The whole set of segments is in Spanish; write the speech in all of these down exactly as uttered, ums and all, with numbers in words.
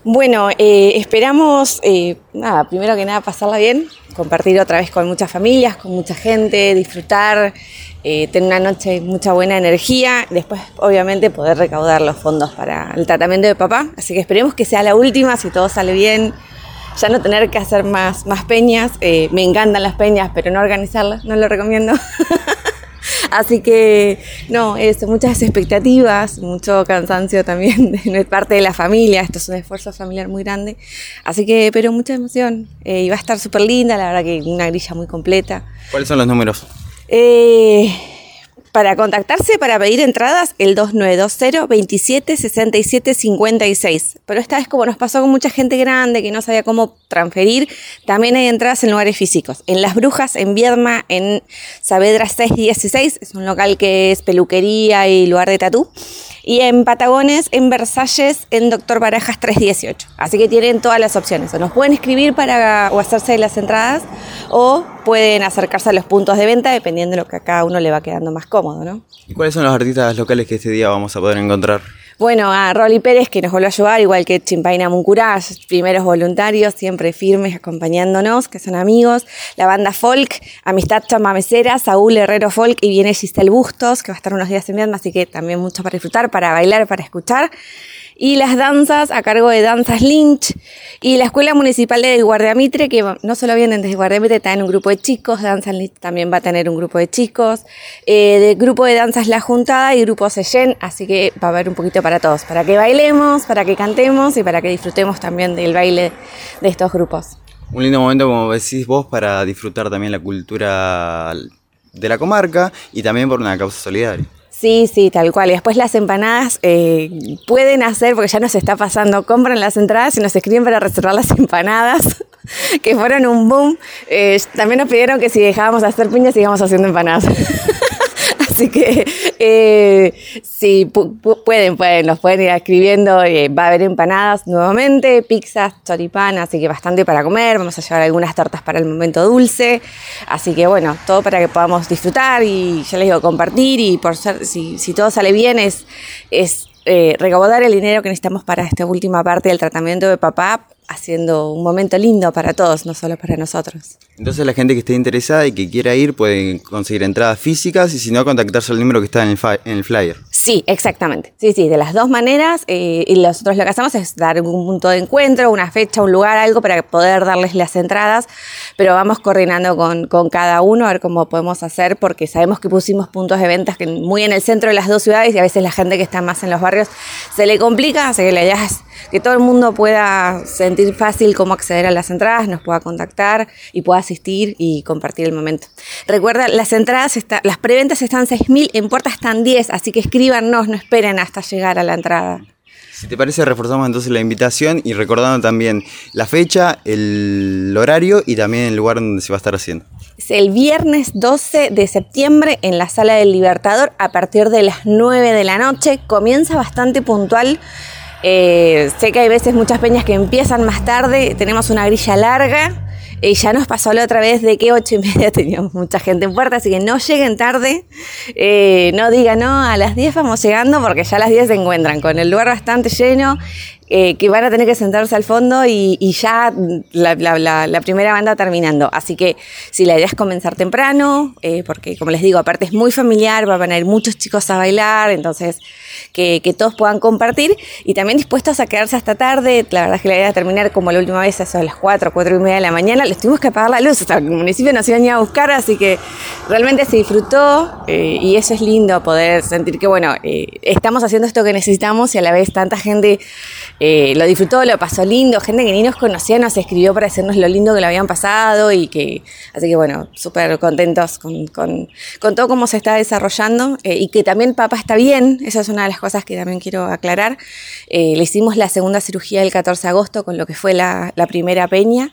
Bueno, eh, esperamos, eh, nada, primero que nada pasarla bien, compartir otra vez con muchas familias, con mucha gente, disfrutar, eh, tener una noche de mucha buena energía, después obviamente poder recaudar los fondos para el tratamiento de papá, así que esperemos que sea la última, si todo sale bien, ya no tener que hacer más, más peñas, eh, me encantan las peñas, pero no organizarlas, no lo recomiendo. Así que, no, eso, muchas expectativas, mucho cansancio también de parte de la familia. Esto es un esfuerzo familiar muy grande. Así que, pero mucha emoción. Eh, y va a estar súper linda, la verdad que una grilla muy completa. ¿Cuáles son los números? Eh, para contactarse, para pedir entradas, el dos nueve dos cero, veintisiete, sesenta y siete, cincuenta y seis. Pero esta vez, como nos pasó con mucha gente grande que no sabía cómo transferir, también hay entradas en lugares físicos. En Las Brujas, en Viedma, en Saavedra seiscientos dieciséis, es un local que es peluquería y lugar de tatú. Y en Patagones, en Versalles, en Doctor Barajas trescientos dieciocho. Así que tienen todas las opciones. O nos pueden escribir para o hacerse las entradas, o pueden acercarse a los puntos de venta, dependiendo de lo que a cada uno le va quedando más cómodo, ¿no? ¿Y cuáles son los artistas locales que este día vamos a poder encontrar? Bueno, a Rolly Pérez, que nos volvió a ayudar, igual que Chimpaina Muncurá, primeros voluntarios, siempre firmes, acompañándonos, que son amigos. La banda folk, Amistad Chamamecera, Saúl Herrero Folk, y viene Giselle Bustos, que va a estar unos días en Viedma, así que también mucho para disfrutar, para bailar, para escuchar. Y las danzas a cargo de Danzas Lynch y la Escuela Municipal de Guardiamitre, que no solo vienen desde Guardiamitre, también un grupo de chicos. Danzas Lynch también va a tener un grupo de chicos, eh, de grupo de danzas La Juntada y grupo Seyen, así que va a haber un poquito para todos, para que bailemos, para que cantemos y para que disfrutemos también del baile de estos grupos. Un lindo momento, como decís vos, para disfrutar también la cultura de la comarca y también por una causa solidaria. Sí, sí, tal cual. Y después las empanadas eh, pueden hacer, porque ya nos está pasando, compran las entradas y nos escriben para reservar las empanadas, que fueron un boom. Eh, también nos pidieron que si dejábamos de hacer piñas, sigamos haciendo empanadas. Así que eh, sí, pu- pu- pueden, pueden, nos pueden ir escribiendo. Eh, va a haber empanadas nuevamente, pizzas, choripán, así que bastante para comer. Vamos a llevar algunas tortas para el momento dulce. Así que bueno, todo para que podamos disfrutar y ya les digo, compartir. Y por ser, si, si todo sale bien, es, es eh, recaudar el dinero que necesitamos para esta última parte del tratamiento de papá, haciendo un momento lindo para todos, no solo para nosotros. Entonces la gente que esté interesada y que quiera ir puede conseguir entradas físicas y si no, contactarse al número que está en el, fi- en el flyer. Sí, exactamente. Sí, sí, de las dos maneras. Eh, y nosotros lo que hacemos es dar un punto de encuentro, una fecha, un lugar, algo para poder darles las entradas, pero vamos coordinando con, con cada uno a ver cómo podemos hacer, porque sabemos que pusimos puntos de ventas que muy en el centro de las dos ciudades y a veces la gente que está más en los barrios se le complica, así que la idea es que todo el mundo pueda sentir fácil cómo acceder a las entradas, nos pueda contactar y pueda asistir y compartir el momento. Recuerda, las entradas, está, las preventas están seis mil, en puerta están diez, así que escríbanos, no esperen hasta llegar a la entrada. Si te parece, reforzamos entonces la invitación y recordando también la fecha, el horario y también el lugar donde se va a estar haciendo. Es el viernes doce de septiembre en la Sala del Libertador a partir de las nueve de la noche. Comienza bastante puntual. Eh, sé que hay veces muchas peñas que empiezan más tarde, tenemos una grilla larga y ya nos pasó la otra vez de que ocho y media teníamos mucha gente en puerta, así que no lleguen tarde, eh, no digan no, a las diez vamos llegando porque ya a las diez se encuentran con el lugar bastante lleno, eh, que van a tener que sentarse al fondo y, y ya la, la, la, la primera banda terminando, así que si la idea es comenzar temprano, eh, porque como les digo, aparte es muy familiar, van a venir muchos chicos a bailar, entonces que, que todos puedan compartir y también dispuestos a quedarse hasta tarde. La verdad es que la idea es terminar como la última vez, eso a las cuatro, cuatro y media de la mañana, les tuvimos que apagar la luz, o sea, el municipio nos iban a ir a buscar, así que realmente se disfrutó eh, y eso es lindo, poder sentir que bueno, eh, estamos haciendo esto que necesitamos y a la vez tanta gente eh, lo disfrutó, lo pasó lindo, gente que ni nos conocía nos escribió para decirnos lo lindo que lo habían pasado y que, así que bueno, súper contentos con, con, con todo cómo se está desarrollando eh, y que también papá está bien, esa es una de las cosas que también quiero aclarar. Eh, le hicimos la segunda cirugía el catorce de agosto con lo que fue la, la primera peña.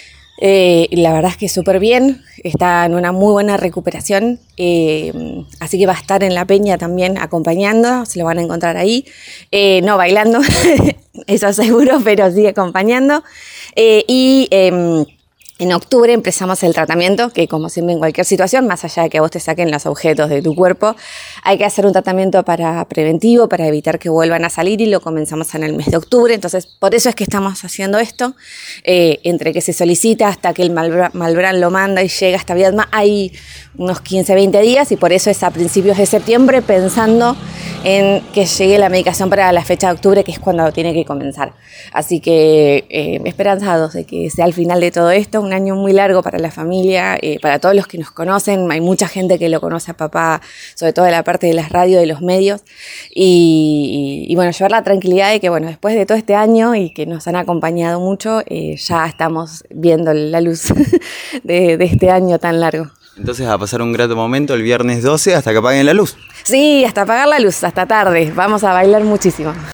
Eh, la verdad es que súper bien, está en una muy buena recuperación, eh, así que va a estar en la peña también acompañando, se lo van a encontrar ahí, eh, no bailando, eso seguro, pero sí acompañando. Eh, y eh, En octubre empezamos el tratamiento, que como siempre en cualquier situación, más allá de que a vos te saquen los objetos de tu cuerpo, hay que hacer un tratamiento para preventivo, para evitar que vuelvan a salir, y lo comenzamos en el mes de octubre. Entonces, por eso es que estamos haciendo esto. Eh, entre que se solicita hasta que el Malbran, Malbran lo manda y llega hasta Viedma, hay unos quince, veinte días, y por eso es a principios de septiembre, pensando en que llegue la medicación para la fecha de octubre, que es cuando tiene que comenzar. Así que eh, esperanzados de que sea el final de todo esto, un año muy largo para la familia, eh, para todos los que nos conocen. Hay mucha gente que lo conoce a papá, sobre todo de la parte de las radios, de los medios, y, y, y bueno, llevar la tranquilidad de que bueno, después de todo este año y que nos han acompañado mucho, eh, ya estamos viendo la luz de, de este año tan largo. Entonces a pasar un grato momento el viernes doce hasta que apaguen la luz. Sí, hasta apagar la luz, hasta tarde. Vamos a bailar muchísimo.